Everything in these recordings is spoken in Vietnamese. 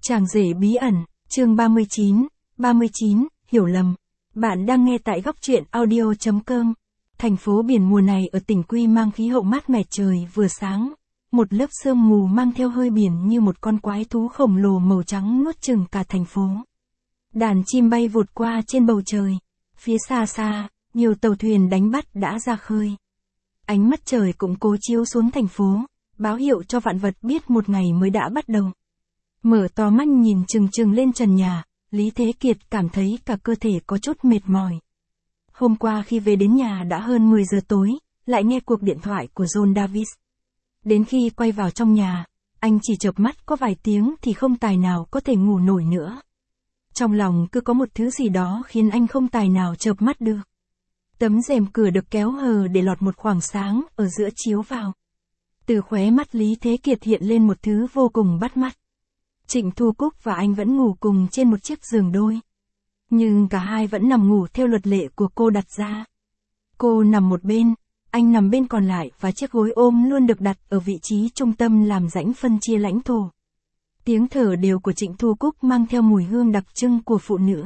Chàng rể bí ẩn, chương 39, hiểu lầm. Bạn đang nghe tại góc truyện audio.com. Thành phố biển mùa này ở tỉnh Quy mang khí hậu mát mẻ, trời vừa sáng. Một lớp sương mù mang theo hơi biển như một con quái thú khổng lồ màu trắng nuốt chửng cả thành phố. Đàn chim bay vụt qua trên bầu trời. Phía xa xa, nhiều tàu thuyền đánh bắt đã ra khơi. Ánh mắt trời cũng cố chiếu xuống thành phố, báo hiệu cho vạn vật biết một ngày mới đã bắt đầu. Mở to mắt nhìn chừng chừng lên trần nhà, Lý Thế Kiệt cảm thấy cả cơ thể có chút mệt mỏi. Hôm qua khi về đến nhà đã hơn 10 giờ tối, lại nghe cuộc điện thoại của John Davis. Đến khi quay vào trong nhà, anh chỉ chợp mắt có vài tiếng thì không tài nào có thể ngủ nổi nữa. Trong lòng cứ có một thứ gì đó khiến anh không tài nào chợp mắt được. Tấm rèm cửa được kéo hờ để lọt một khoảng sáng ở giữa chiếu vào. Từ khóe mắt Lý Thế Kiệt hiện lên một thứ vô cùng bắt mắt. Trịnh Thu Cúc và anh vẫn ngủ cùng trên một chiếc giường đôi. Nhưng cả hai vẫn nằm ngủ theo luật lệ của cô đặt ra. Cô nằm một bên, anh nằm bên còn lại và chiếc gối ôm luôn được đặt ở vị trí trung tâm làm rãnh phân chia lãnh thổ. Tiếng thở đều của Trịnh Thu Cúc mang theo mùi hương đặc trưng của phụ nữ.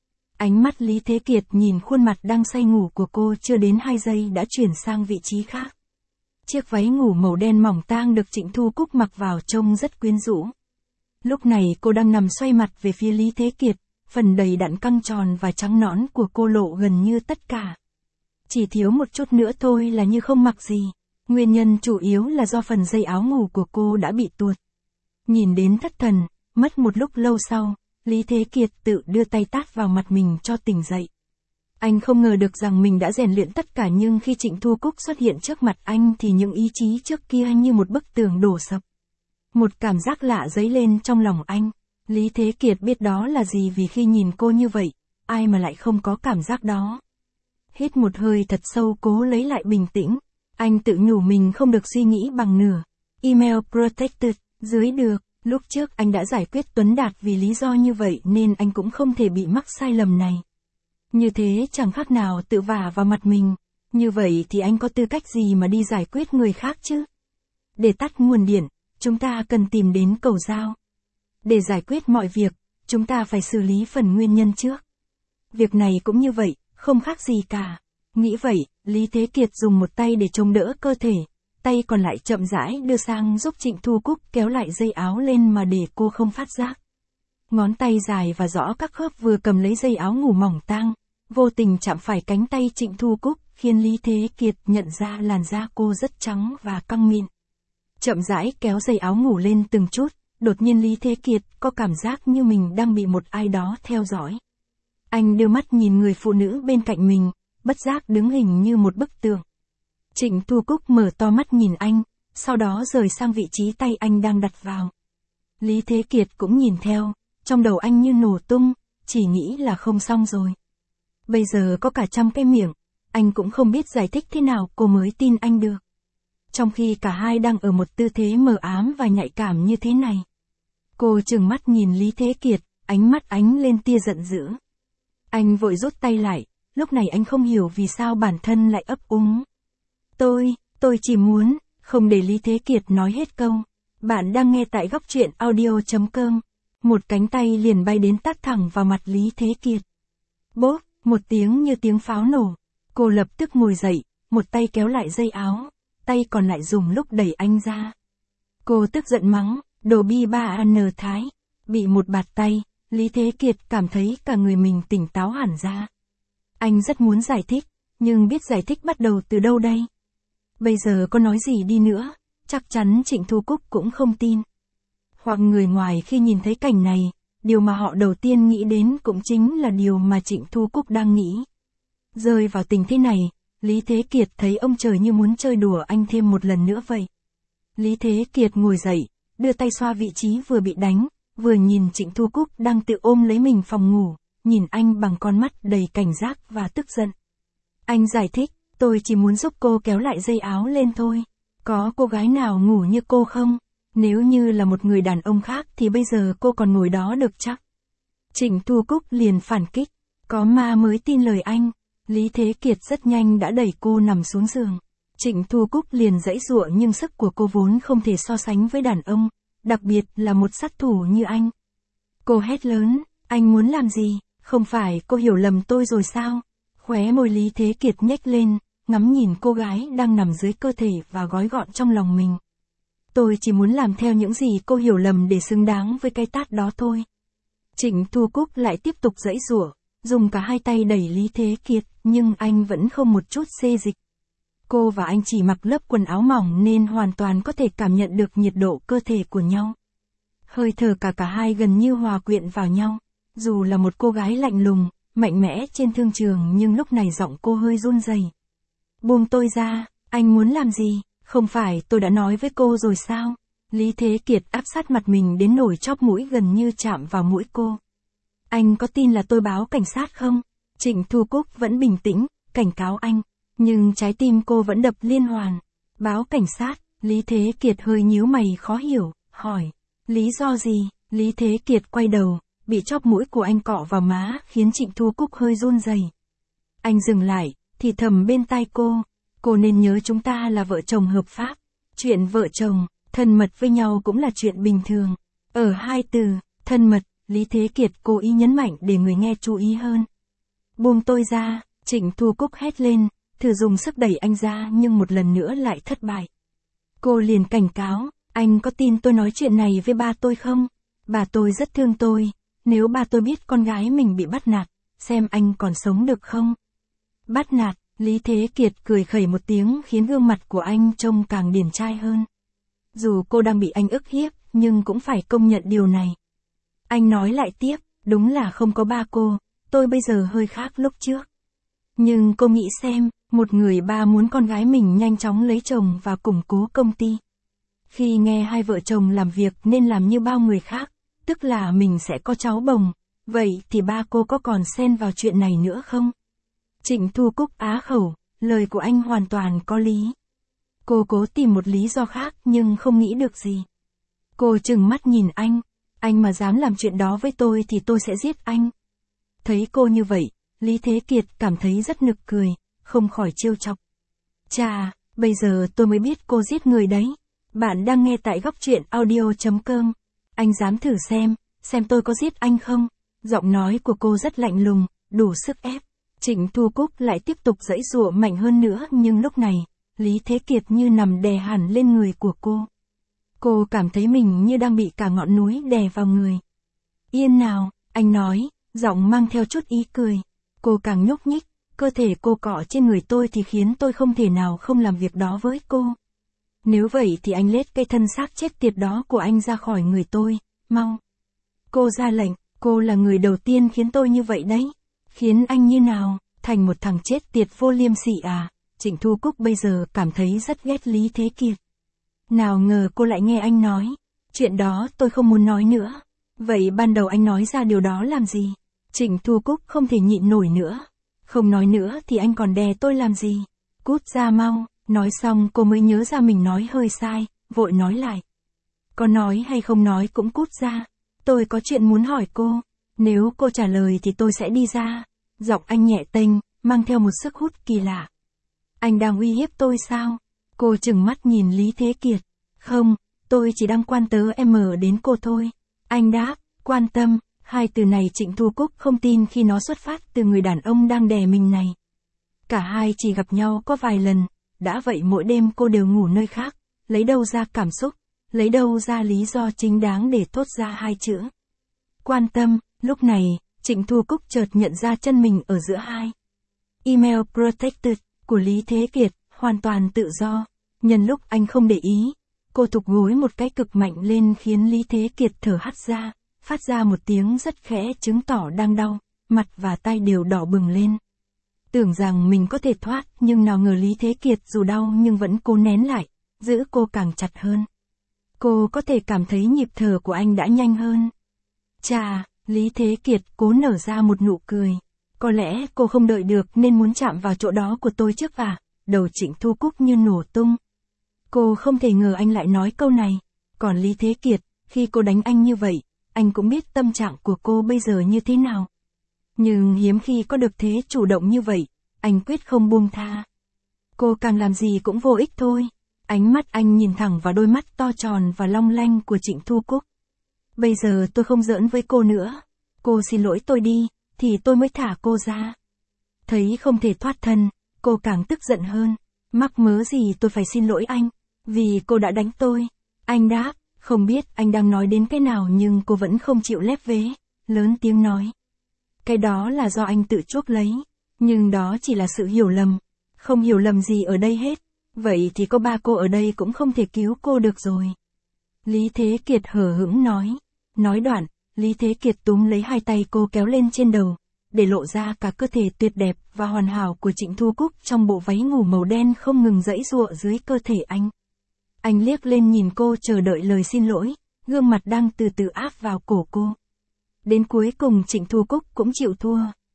Ánh mắt Lý Thế Kiệt nhìn khuôn mặt đang say ngủ của cô chưa đến 2 giây đã chuyển sang vị trí khác. Chiếc váy ngủ màu đen mỏng tang được Trịnh Thu Cúc mặc vào trông rất quyến rũ. Lúc này cô đang nằm xoay mặt về phía Lý Thế Kiệt, phần đầy đặn căng tròn và trắng nõn của cô lộ gần như tất cả. Chỉ thiếu một chút nữa thôi là như không mặc gì, nguyên nhân chủ yếu là do phần dây áo ngủ của cô đã bị tuột. Nhìn đến thất thần, mất một lúc lâu sau, Lý Thế Kiệt tự đưa tay tát vào mặt mình cho tỉnh dậy. Anh không ngờ được rằng mình đã rèn luyện tất cả, nhưng khi Trịnh Thu Cúc xuất hiện trước mặt anh thì những ý chí trước kia như một bức tường đổ sập. Một cảm giác lạ dấy lên trong lòng anh. Lý Thế Kiệt biết đó là gì vì khi nhìn cô như vậy, ai mà lại không có cảm giác đó. Hít một hơi thật sâu cố lấy lại bình tĩnh. Anh tự nhủ mình không được suy nghĩ bằng nửa. Email protected, dưới được. Lúc trước anh đã giải quyết Tuấn Đạt vì lý do như vậy nên anh cũng không thể bị mắc sai lầm này. Như thế chẳng khác nào tự vả vào mặt mình. Như vậy thì anh có tư cách gì mà đi giải quyết người khác chứ? Để tắt nguồn điện, chúng ta cần tìm đến cầu giao. Để giải quyết mọi việc, chúng ta phải xử lý phần nguyên nhân trước. Việc này cũng như vậy, không khác gì cả. Nghĩ vậy, Lý Thế Kiệt dùng một tay để chống đỡ cơ thể, tay còn lại chậm rãi đưa sang giúp Trịnh Thu Cúc kéo lại dây áo lên mà để cô không phát giác. Ngón tay dài và rõ các khớp vừa cầm lấy dây áo ngủ mỏng tang, vô tình chạm phải cánh tay Trịnh Thu Cúc, khiến Lý Thế Kiệt nhận ra làn da cô rất trắng và căng mịn. Chậm rãi kéo dây áo ngủ lên từng chút, đột nhiên Lý Thế Kiệt có cảm giác như mình đang bị một ai đó theo dõi. Anh đưa mắt nhìn người phụ nữ bên cạnh mình, bất giác đứng hình như một bức tường. Trịnh Thu Cúc mở to mắt nhìn anh, sau đó rời sang vị trí tay anh đang đặt vào. Lý Thế Kiệt cũng nhìn theo, trong đầu anh như nổ tung, chỉ nghĩ là không xong rồi. Bây giờ có cả trăm cái miệng, anh cũng không biết giải thích thế nào cô mới tin anh được. Trong khi cả hai đang ở một tư thế mờ ám và nhạy cảm như thế này. Cô trừng mắt nhìn Lý Thế Kiệt, ánh mắt ánh lên tia giận dữ. Anh vội rút tay lại, lúc này anh không hiểu vì sao bản thân lại ấp úng. Tôi chỉ muốn, không để Lý Thế Kiệt nói hết câu. Bạn đang nghe tại góc truyện audio.com. Một cánh tay liền bay đến tát thẳng vào mặt Lý Thế Kiệt. Bốp, một tiếng như tiếng pháo nổ. Cô lập tức ngồi dậy, một tay kéo lại dây áo, tay còn lại dùng lúc đẩy anh ra. Cô tức giận mắng, đồ bi ba an thái. Bị một bạt tay, Lý Thế Kiệt cảm thấy cả người mình tỉnh táo hẳn ra. Anh rất muốn giải thích, nhưng biết giải thích bắt đầu từ đâu đây? Bây giờ có nói gì đi nữa, chắc chắn Trịnh Thu Cúc cũng không tin. Hoặc người ngoài khi nhìn thấy cảnh này, điều mà họ đầu tiên nghĩ đến cũng chính là điều mà Trịnh Thu Cúc đang nghĩ. Rơi vào tình thế này, Lý Thế Kiệt thấy ông trời như muốn chơi đùa anh thêm một lần nữa vậy. Lý Thế Kiệt ngồi dậy, đưa tay xoa vị trí vừa bị đánh, vừa nhìn Trịnh Thu Cúc đang tự ôm lấy mình phòng ngủ, nhìn anh bằng con mắt đầy cảnh giác và tức giận. Anh giải thích, tôi chỉ muốn giúp cô kéo lại dây áo lên thôi. Có cô gái nào ngủ như cô không? Nếu như là một người đàn ông khác thì bây giờ cô còn ngồi đó được chắc? Trịnh Thu Cúc liền phản kích, có ma mới tin lời anh. Lý Thế Kiệt rất nhanh đã đẩy cô nằm xuống giường. Trịnh Thu Cúc liền giãy giụa nhưng sức của cô vốn không thể so sánh với đàn ông, đặc biệt là một sát thủ như anh. Cô hét lớn, anh muốn làm gì, không phải cô hiểu lầm tôi rồi sao? Khóe môi Lý Thế Kiệt nhếch lên, ngắm nhìn cô gái đang nằm dưới cơ thể và gói gọn trong lòng mình. Tôi chỉ muốn làm theo những gì cô hiểu lầm để xứng đáng với cái tát đó thôi. Trịnh Thu Cúc lại tiếp tục giãy giụa, dùng cả hai tay đẩy Lý Thế Kiệt, nhưng anh vẫn không một chút xê dịch. Cô và anh chỉ mặc lớp quần áo mỏng nên hoàn toàn có thể cảm nhận được nhiệt độ cơ thể của nhau. Hơi thở cả hai gần như hòa quyện vào nhau. Dù là một cô gái lạnh lùng, mạnh mẽ trên thương trường nhưng lúc này giọng cô hơi run rẩy. Buông tôi ra, anh muốn làm gì, không phải tôi đã nói với cô rồi sao? Lý Thế Kiệt áp sát mặt mình đến nỗi chóp mũi gần như chạm vào mũi cô. Anh có tin là tôi báo cảnh sát không? Trịnh Thu Cúc vẫn bình tĩnh, cảnh cáo anh. Nhưng trái tim cô vẫn đập liên hoàn. Báo cảnh sát, Lý Thế Kiệt hơi nhíu mày khó hiểu, hỏi. Lý do gì? Lý Thế Kiệt quay đầu, bị chóp mũi của anh cọ vào má khiến Trịnh Thu Cúc hơi run rẩy. Anh dừng lại, thì thầm bên tai cô nên nhớ chúng ta là vợ chồng hợp pháp. Chuyện vợ chồng, thân mật với nhau cũng là chuyện bình thường. Ở hai từ, thân mật, Lý Thế Kiệt cố ý nhấn mạnh để người nghe chú ý hơn. Buông tôi ra, Trịnh Thu Cúc hét lên, thử dùng sức đẩy anh ra nhưng một lần nữa lại thất bại. Cô liền cảnh cáo, anh có tin tôi nói chuyện này với ba tôi không? Bà tôi rất thương tôi, nếu ba tôi biết con gái mình bị bắt nạt, xem anh còn sống được không? Bắt nạt, Lý Thế Kiệt cười khẩy một tiếng khiến gương mặt của anh trông càng điển trai hơn. Dù cô đang bị anh ức hiếp, nhưng cũng phải công nhận điều này. Anh nói lại tiếp, đúng là không có ba cô, tôi bây giờ hơi khác lúc trước. Nhưng cô nghĩ xem, một người ba muốn con gái mình nhanh chóng lấy chồng và củng cố công ty. Khi nghe hai vợ chồng làm việc nên làm như bao người khác, tức là mình sẽ có cháu bồng, vậy thì ba cô có còn xen vào chuyện này nữa không? Trịnh Thu Cúc á khẩu, lời của anh hoàn toàn có lý. Cô cố tìm một lý do khác nhưng không nghĩ được gì. Cô trừng mắt nhìn anh mà dám làm chuyện đó với tôi thì tôi sẽ giết anh. Thấy cô như vậy, Lý Thế Kiệt cảm thấy rất nực cười, không khỏi trêu chọc. Chà, bây giờ tôi mới biết cô giết người đấy. Bạn đang nghe tại góc truyện audio.com. Anh dám thử xem tôi có giết anh không? Giọng nói của cô rất lạnh lùng, đủ sức ép. Trịnh Thu Cúc lại tiếp tục giãy giụa mạnh hơn nữa nhưng lúc này, Lý Thế Kiệt như nằm đè hẳn lên người của cô. Cô cảm thấy mình như đang bị cả ngọn núi đè vào người. Yên nào, anh nói, giọng mang theo chút ý cười. Cô càng nhúc nhích, cơ thể cô cọ trên người tôi thì khiến tôi không thể nào không làm việc đó với cô. Nếu vậy thì anh lết cái thân xác chết tiệt đó của anh ra khỏi người tôi, mau. Cô ra lệnh, cô là người đầu tiên khiến tôi như vậy đấy. Khiến anh như nào, thành một thằng chết tiệt vô liêm sỉ à? Trịnh Thu Cúc bây giờ cảm thấy rất ghét Lý Thế Kiệt. Nào ngờ cô lại nghe anh nói, chuyện đó tôi không muốn nói nữa. Vậy ban đầu anh nói ra điều đó làm gì? Trịnh Thu Cúc không thể nhịn nổi nữa. Không nói nữa thì anh còn đè tôi làm gì? Cút ra mau. Nói xong cô mới nhớ ra mình nói hơi sai, vội nói lại. Có nói hay không nói cũng cút ra. Tôi có chuyện muốn hỏi cô. Nếu cô trả lời thì tôi sẽ đi ra. Giọng anh nhẹ tênh, mang theo một sức hút kỳ lạ. Anh đang uy hiếp tôi sao? Cô trừng mắt nhìn Lý Thế Kiệt. Không, tôi chỉ đang quan đến cô thôi. Anh đáp, quan tâm. Hai từ này Trịnh Thu Cúc không tin khi nó xuất phát từ người đàn ông đang đè mình này. Cả hai chỉ gặp nhau có vài lần. Đã vậy mỗi đêm cô đều ngủ nơi khác, lấy đâu ra cảm xúc, lấy đâu ra lý do chính đáng để thốt ra hai chữ. Quan tâm, lúc này, Trịnh Thu Cúc chợt nhận ra chân mình ở giữa hai. Email protected, của Lý Thế Kiệt, hoàn toàn tự do. Nhân lúc anh không để ý, cô thụp gối một cái cực mạnh lên khiến Lý Thế Kiệt thở hắt ra, phát ra một tiếng rất khẽ chứng tỏ đang đau, mặt và tay đều đỏ bừng lên. Tưởng rằng mình có thể thoát nhưng nào ngờ Lý Thế Kiệt dù đau nhưng vẫn cố nén lại, giữ cô càng chặt hơn. Cô có thể cảm thấy nhịp thở của anh đã nhanh hơn. Chà, Lý Thế Kiệt cố nở ra một nụ cười. Có lẽ cô không đợi được nên muốn chạm vào chỗ đó của tôi trước à? Đầu Trịnh Thu Cúc như nổ tung. Cô không thể ngờ anh lại nói câu này. Còn Lý Thế Kiệt, khi cô đánh anh như vậy, anh cũng biết tâm trạng của cô bây giờ như thế nào. Nhưng hiếm khi có được thế chủ động như vậy, anh quyết không buông tha. Cô càng làm gì cũng vô ích thôi. Ánh mắt anh nhìn thẳng vào đôi mắt to tròn và long lanh của Trịnh Thu Cúc. Bây giờ tôi không giỡn với cô nữa. Cô xin lỗi tôi đi, thì tôi mới thả cô ra. Thấy không thể thoát thân, cô càng tức giận hơn. Mắc mớ gì tôi phải xin lỗi anh, vì cô đã đánh tôi. Anh đáp, không biết anh đang nói đến cái nào nhưng cô vẫn không chịu lép vế, lớn tiếng nói. Cái đó là do anh tự chuốc lấy, nhưng đó chỉ là sự hiểu lầm. Không hiểu lầm gì ở đây hết. Vậy thì có ba cô ở đây cũng không thể cứu cô được rồi. Lý Thế Kiệt hờ hững nói. Nói đoạn, Lý Thế Kiệt túm lấy hai tay cô kéo lên trên đầu, để lộ ra cả cơ thể tuyệt đẹp và hoàn hảo của Trịnh Thu Cúc trong bộ váy ngủ màu đen không ngừng giãy giụa dưới cơ thể anh. Anh liếc lên nhìn cô chờ đợi lời xin lỗi, gương mặt đang từ từ áp vào cổ cô. Đến cuối cùng Trịnh Thu Cúc cũng chịu thua.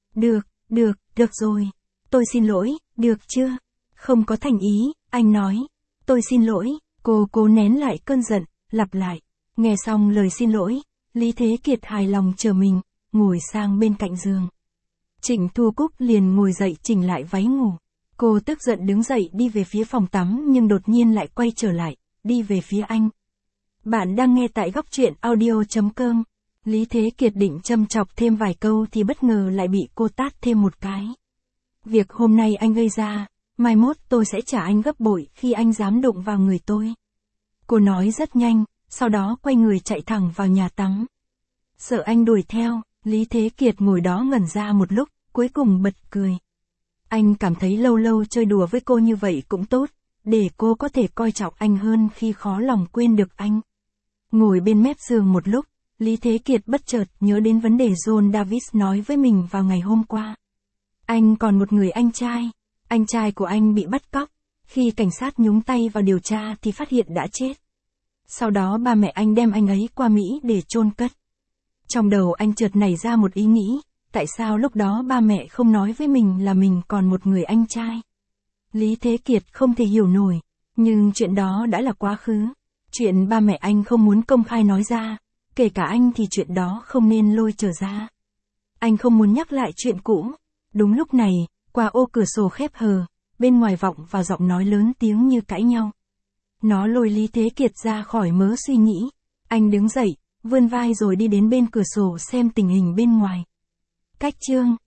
Được rồi. Tôi xin lỗi, được chưa? Không có thành ý, anh nói. Tôi xin lỗi, cô cố nén lại cơn giận, lặp lại. Nghe xong lời xin lỗi, Lý Thế Kiệt hài lòng chờ mình, ngồi sang bên cạnh giường. Trịnh Thu Cúc liền ngồi dậy chỉnh lại váy ngủ. Cô tức giận đứng dậy đi về phía phòng tắm nhưng đột nhiên lại quay trở lại, đi về phía anh. Bạn đang nghe tại góc truyện audio.com. Lý Thế Kiệt định châm chọc thêm vài câu thì bất ngờ lại bị cô tát thêm một cái. Việc hôm nay anh gây ra, mai mốt tôi sẽ trả anh gấp bội khi anh dám đụng vào người tôi. Cô nói rất nhanh, sau đó quay người chạy thẳng vào nhà tắm. Sợ anh đuổi theo, Lý Thế Kiệt ngồi đó ngẩn ra một lúc, cuối cùng bật cười. Anh cảm thấy lâu lâu chơi đùa với cô như vậy cũng tốt, để cô có thể coi trọng anh hơn khi khó lòng quên được anh. Ngồi bên mép giường một lúc, Lý Thế Kiệt bất chợt nhớ đến vấn đề John Davis nói với mình vào ngày hôm qua. Anh còn một người anh trai của anh bị bắt cóc, khi cảnh sát nhúng tay vào điều tra thì phát hiện đã chết. Sau đó ba mẹ anh đem anh ấy qua Mỹ để chôn cất. Trong đầu anh chợt nảy ra một ý nghĩ, tại sao lúc đó ba mẹ không nói với mình là mình còn một người anh trai? Lý Thế Kiệt không thể hiểu nổi, nhưng chuyện đó đã là quá khứ. Chuyện ba mẹ anh không muốn công khai nói ra, kể cả anh thì chuyện đó không nên lôi trở ra. Anh không muốn nhắc lại chuyện cũ. Đúng lúc này, qua ô cửa sổ khép hờ, bên ngoài vọng vào giọng nói lớn tiếng như cãi nhau. Nó lôi Lý Thế Kiệt ra khỏi mớ suy nghĩ. Anh đứng dậy, vươn vai rồi đi đến bên cửa sổ xem tình hình bên ngoài. Cách chương